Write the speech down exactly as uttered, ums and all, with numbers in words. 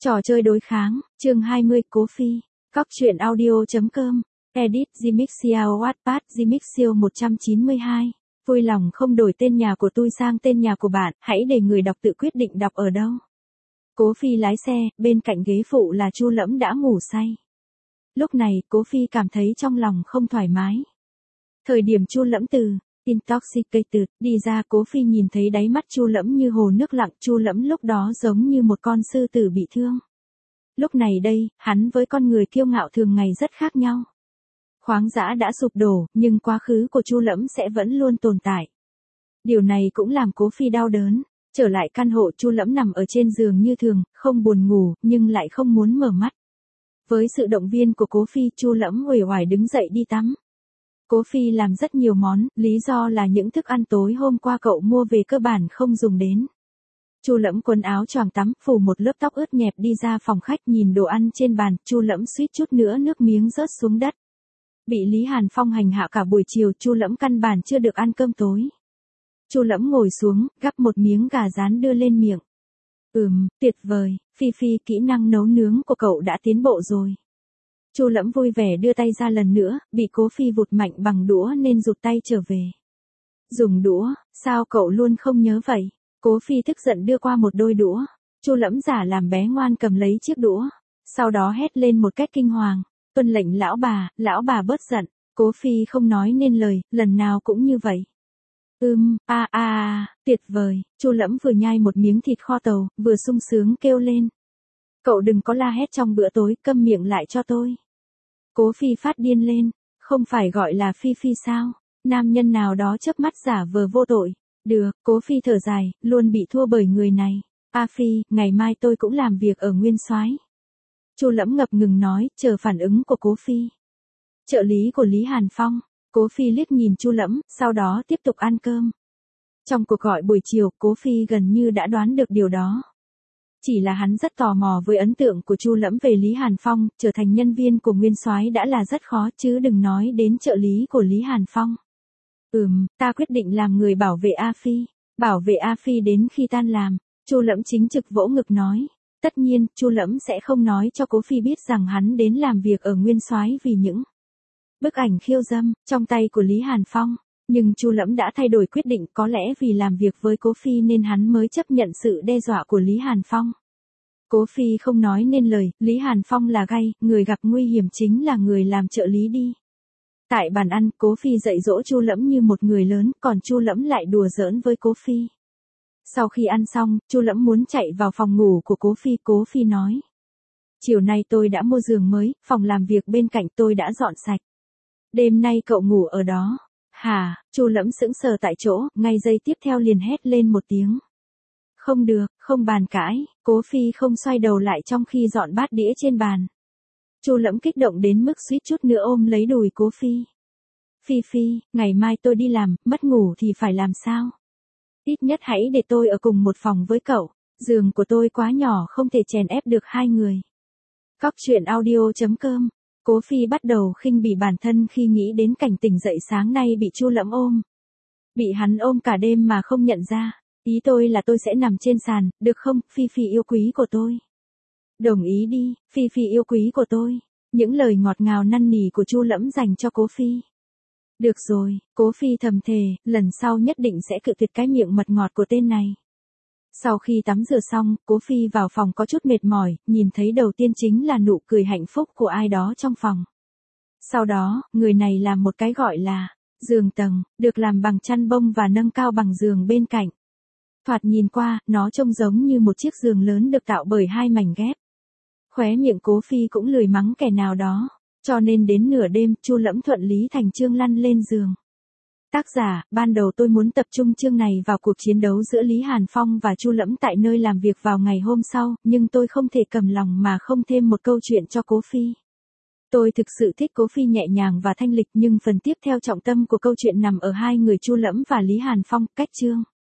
Trò chơi đối kháng, chương hai mươi, Cố Phi. Cóc truyện audio.com. Edit Gmixio Wattpad Gmixio một trăm chín mươi hai. Vui lòng không đổi tên nhà của tôi sang tên nhà của bạn, hãy để người đọc tự quyết định đọc ở đâu. Cố Phi lái xe, bên cạnh ghế phụ là Chu Lẫm đã ngủ say. Lúc này, Cố Phi cảm thấy trong lòng không thoải mái. Thời điểm Chu Lẫm từ intoxicated đi ra, Cố Phi nhìn thấy đáy mắt Chu Lẫm như hồ nước lặng, Chu Lẫm lúc đó giống như một con sư tử bị thương. Lúc này đây, hắn với con người kiêu ngạo thường ngày rất khác nhau. Khoáng dã đã sụp đổ, nhưng quá khứ của Chu Lẫm sẽ vẫn luôn tồn tại. Điều này cũng làm Cố Phi đau đớn. Trở lại căn hộ, Chu Lẫm nằm ở trên giường như thường, không buồn ngủ, nhưng lại không muốn mở mắt. Với sự động viên của Cố Phi, Chu Lẫm uể oải đứng dậy đi tắm. Cố Phi làm rất nhiều món, lý do là những thức ăn tối hôm qua cậu mua về cơ bản không dùng đến. Chu Lẫm quần áo choàng tắm, phủ một lớp tóc ướt nhẹp đi ra phòng khách, nhìn đồ ăn trên bàn, Chu Lẫm suýt chút nữa nước miếng rớt xuống đất. Bị Lý Hàn Phong hành hạ cả buổi chiều, Chu Lẫm căn bản chưa được ăn cơm tối. Chu Lẫm ngồi xuống, gắp một miếng gà rán đưa lên miệng. Ừm, tuyệt vời, Phi Phi, kỹ năng nấu nướng của cậu đã tiến bộ rồi. Chu Lẫm vui vẻ đưa tay ra lần nữa, bị Cố Phi vụt mạnh bằng đũa nên rụt tay trở về. Dùng đũa, sao cậu luôn không nhớ vậy? Cố Phi tức giận đưa qua một đôi đũa. Chu Lẫm giả làm bé ngoan cầm lấy chiếc đũa. Sau đó hét lên một cách kinh hoàng. Tuân lệnh lão bà, lão bà bớt giận. Cố Phi không nói nên lời, lần nào cũng như vậy. Ừm, a a a, tuyệt vời. Chu Lẫm vừa nhai một miếng thịt kho tàu, vừa sung sướng kêu lên. Cậu đừng có la hét trong bữa tối, câm miệng lại cho tôi. Cố Phi phát điên lên. Không phải gọi là Phi Phi sao? Nam nhân nào đó chớp mắt giả vờ vô tội. Được, Cố Phi thở dài, luôn bị thua bởi người này. A Phi, ngày mai tôi cũng làm việc ở Nguyên Soái. Chu Lẫm ngập ngừng nói, chờ phản ứng của Cố Phi. Trợ lý của Lý Hàn Phong. Cố Phi liếc nhìn Chu Lẫm, sau đó tiếp tục ăn cơm. Trong cuộc gọi buổi chiều, Cố Phi gần như đã đoán được điều đó. Chỉ là hắn rất tò mò với ấn tượng của Chu Lẫm về Lý Hàn Phong, trở thành nhân viên của Nguyên Soái đã là rất khó, chứ đừng nói đến trợ lý của Lý Hàn Phong. Ừm, ta quyết định làm người bảo vệ A Phi, bảo vệ A Phi đến khi tan làm. Chu Lẫm chính trực vỗ ngực nói. Tất nhiên, Chu Lẫm sẽ không nói cho Cố Phi biết rằng hắn đến làm việc ở Nguyên Soái vì những bức ảnh khiêu dâm trong tay của Lý Hàn Phong. Nhưng Chu Lẫm đã thay đổi quyết định, có lẽ vì làm việc với Cố Phi nên hắn mới chấp nhận sự đe dọa của Lý Hàn Phong. Cố Phi không nói nên lời, Lý Hàn Phong là gay, người gặp nguy hiểm chính là người làm trợ lý đi. Tại bàn ăn, Cố Phi dạy dỗ Chu Lẫm như một người lớn, còn Chu Lẫm lại đùa giỡn với Cố Phi. Sau khi ăn xong, Chu Lẫm muốn chạy vào phòng ngủ của Cố Phi, Cố Phi nói. Chiều nay tôi đã mua giường mới, phòng làm việc bên cạnh tôi đã dọn sạch. Đêm nay cậu ngủ ở đó. Hả? Chu Lẫm sững sờ tại chỗ, ngay giây tiếp theo liền hét lên một tiếng. Không được, không bàn cãi. Cố Phi không xoay đầu lại trong khi dọn bát đĩa trên bàn. Chu Lẫm kích động đến mức suýt chút nữa ôm lấy đùi Cố Phi. Phi Phi, ngày mai tôi đi làm, mất ngủ thì phải làm sao? Ít nhất hãy để tôi ở cùng một phòng với cậu. Giường của tôi quá nhỏ không thể chèn ép được hai người. Cóc truyện audio.com. Cố Phi bắt đầu khinh bỉ bản thân khi nghĩ đến cảnh tỉnh dậy sáng nay bị Chu Lẫm ôm. Bị hắn ôm cả đêm mà không nhận ra. Ý tôi là tôi sẽ nằm trên sàn, được không, Phi Phi yêu quý của tôi? Đồng ý đi, Phi Phi yêu quý của tôi. Những lời ngọt ngào năn nỉ của Chu Lẫm dành cho Cố Phi. Được rồi, Cố Phi thầm thề, lần sau nhất định sẽ cự tuyệt cái miệng mật ngọt của tên này. Sau khi tắm rửa xong, Cố Phi vào phòng có chút mệt mỏi, nhìn thấy đầu tiên chính là nụ cười hạnh phúc của ai đó trong phòng. Sau đó, người này làm một cái gọi là giường tầng, được làm bằng chăn bông và nâng cao bằng giường bên cạnh. Thoạt nhìn qua, nó trông giống như một chiếc giường lớn được tạo bởi hai mảnh ghép. Khóe miệng Cố Phi cũng lười mắng kẻ nào đó, cho nên đến nửa đêm, Chu Lẫm thuận lý thành chương lăn lên giường. Tác giả, ban đầu tôi muốn tập trung chương này vào cuộc chiến đấu giữa Lý Hàn Phong và Chu Lẫm tại nơi làm việc vào ngày hôm sau, nhưng tôi không thể cầm lòng mà không thêm một câu chuyện cho Cố Phi. Tôi thực sự thích Cố Phi nhẹ nhàng và thanh lịch, nhưng phần tiếp theo trọng tâm của câu chuyện nằm ở hai người Chu Lẫm và Lý Hàn Phong. Cách chương